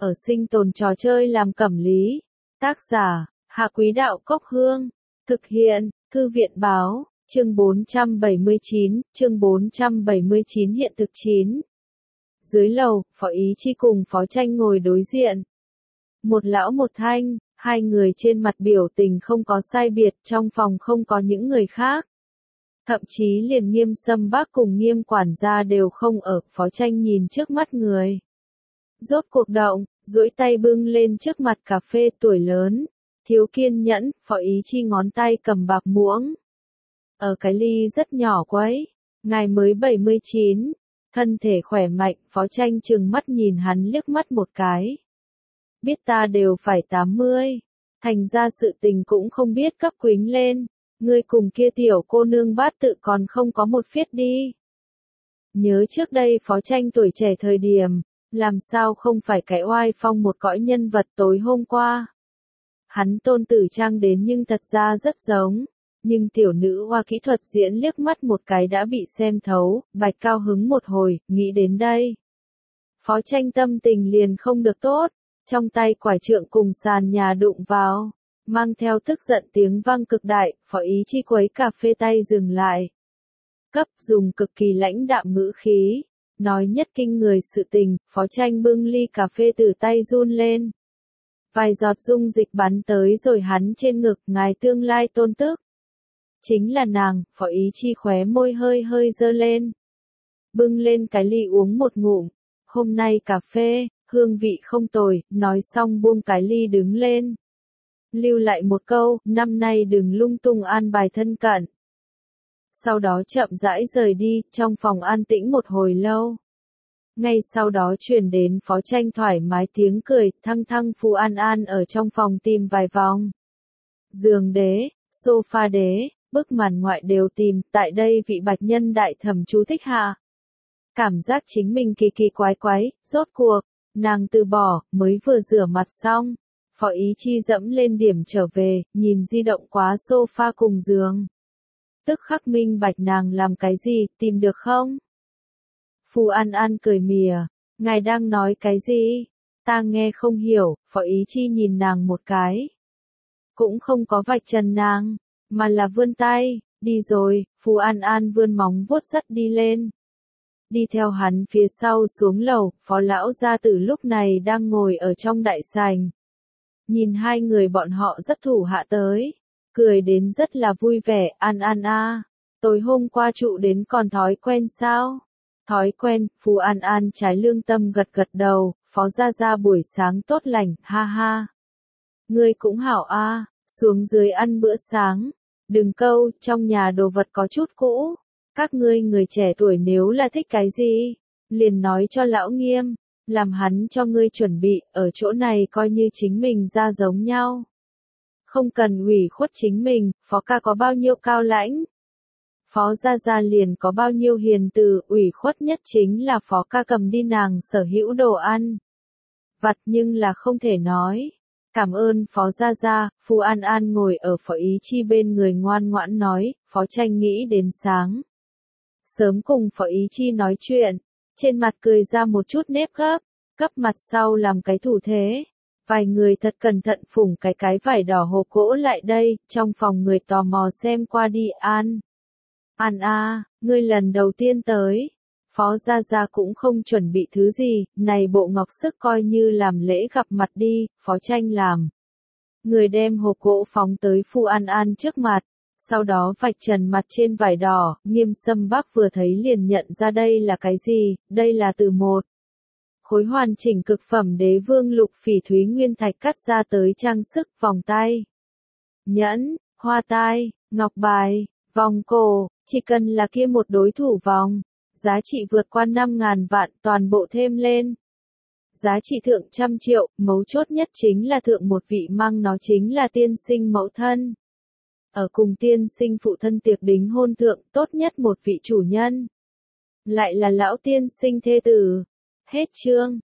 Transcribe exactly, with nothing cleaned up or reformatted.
ở sinh tồn trò chơi làm cẩm lý. Tác giả, Hạ Quý Đạo Cốc Hương. Thực hiện, Thư viện Báo, chương bốn trăm bảy mươi chín, chương bốn trăm bảy mươi chín hiện thực chín. Dưới lầu, Phó Ý Chi cùng Phó Tranh ngồi đối diện. Một lão một thanh, hai người trên mặt biểu tình không có sai biệt, trong phòng không có những người khác. Thậm chí liền Nghiêm Sâm Bác cùng Nghiêm quản gia đều không ở, Phó Tranh nhìn trước mắt người. Rốt cuộc động, duỗi tay bưng lên trước mặt cà phê tuổi lớn. Thiếu kiên nhẫn, Phó Ý Chi ngón tay cầm bạc muỗng. Ở cái ly rất nhỏ quấy, ngài mới bảy mươi chín, thân thể khỏe mạnh, Phó Tranh trừng mắt nhìn hắn liếc mắt một cái. Biết ta đều phải tám mươi, thành ra sự tình cũng không biết cấp quính lên, ngươi cùng kia tiểu cô nương bát tự còn không có một phiết đi. Nhớ trước đây Phó Tranh tuổi trẻ thời điểm, làm sao không phải cái oai phong một cõi nhân vật tối hôm qua. Hắn tôn tử trang đến nhưng thật ra rất giống, nhưng tiểu nữ hoa kỹ thuật diễn liếc mắt một cái đã bị xem thấu, bạch cao hứng một hồi, nghĩ đến đây. Phó Tranh tâm tình liền không được tốt, trong tay quải trượng cùng sàn nhà đụng vào, mang theo tức giận tiếng vang cực đại, Phó Ý Chi quấy cà phê tay dừng lại. Cấp dùng cực kỳ lãnh đạm ngữ khí, nói nhất kinh người sự tình, Phó Tranh bưng ly cà phê từ tay run lên. Vài giọt dung dịch bắn tới rồi hắn trên ngực, ngài tương lai tôn tức. Chính là nàng, Phó Ý Chi khóe môi hơi hơi dơ lên. Bưng lên cái ly uống một ngụm. Hôm nay cà phê, hương vị không tồi, nói xong buông cái ly đứng lên. Lưu lại một câu, năm nay đừng lung tung an bài thân cận. Sau đó chậm rãi rời đi, trong phòng an tĩnh một hồi lâu. Ngay sau đó truyền đến Phó Tranh thoải mái tiếng cười, thăng thăng Phù An An ở trong phòng tìm vài vòng. Giường đế, sofa đế, bức màn ngoại đều tìm, tại đây vị bạch nhân đại thẩm chú thích hạ. Cảm giác chính mình kỳ kỳ quái quái, rốt cuộc, nàng từ bỏ, mới vừa rửa mặt xong. Phó Ý Chi dẫm lên điểm trở về, nhìn di động quá sofa cùng giường. Tức khắc minh bạch nàng làm cái gì, tìm được không? Phù An An cười mỉa, ngài đang nói cái gì? Ta nghe không hiểu, Phó Ý Chi nhìn nàng một cái. Cũng không có vạch trần nàng, mà là vươn tay, đi rồi, Phù An An vươn móng vuốt sắt đi lên. Đi theo hắn phía sau xuống lầu, Phó Lão gia tử lúc này đang ngồi ở trong đại sảnh. Nhìn hai người bọn họ rất thủ hạ tới, cười đến rất là vui vẻ, An An a, tối hôm qua trụ đến còn thói quen sao? Thói quen, Phù An An trái lương tâm gật gật đầu, Phó gia gia buổi sáng tốt lành, ha ha. Ngươi cũng hảo a, xuống dưới ăn bữa sáng. Đừng câu, trong nhà đồ vật có chút cũ. Các ngươi người trẻ tuổi nếu là thích cái gì, liền nói cho lão Nghiêm, làm hắn cho ngươi chuẩn bị, ở chỗ này coi như chính mình ra giống nhau. Không cần ủy khuất chính mình, Phó ca có bao nhiêu cao lãnh. Phó gia gia liền có bao nhiêu hiền từ, ủy khuất nhất chính là Phó ca cầm đi nàng sở hữu đồ ăn. Vặt nhưng là không thể nói. Cảm ơn Phó gia gia, Phù An An ngồi ở Phó Ý Chi bên người ngoan ngoãn nói, Phó Tranh nghĩ đến sáng. Sớm cùng Phó Ý Chi nói chuyện, trên mặt cười ra một chút nếp gấp, cấp mặt sau làm cái thủ thế. Vài người thật cẩn thận phủng cái cái vải đỏ hộp gỗ lại đây, trong phòng người tò mò xem qua đi. An. An a, ngươi lần đầu tiên tới. Phó gia gia cũng không chuẩn bị thứ gì, này bộ ngọc sức coi như làm lễ gặp mặt đi, Phó Tranh làm. Người đem hộp gỗ phóng tới Phù An An trước mặt, sau đó vạch trần mặt trên vải đỏ, Nghiêm Sâm Bác vừa thấy liền nhận ra đây là cái gì, đây là từ một. Khối hoàn chỉnh cực phẩm đế vương lục phỉ thúy nguyên thạch cắt ra tới trang sức, vòng tay, nhẫn, hoa tai, ngọc bài, vòng cổ, chỉ cần là kia một đối thủ vòng. Giá trị vượt qua năm ngàn vạn, toàn bộ thêm lên. Giá trị thượng trăm triệu, mấu chốt nhất chính là thượng một vị mang nó chính là tiên sinh mẫu thân. Ở cùng tiên sinh phụ thân tiệc đính hôn thượng, tốt nhất một vị chủ nhân. Lại là lão tiên sinh thê tử. Hết chương.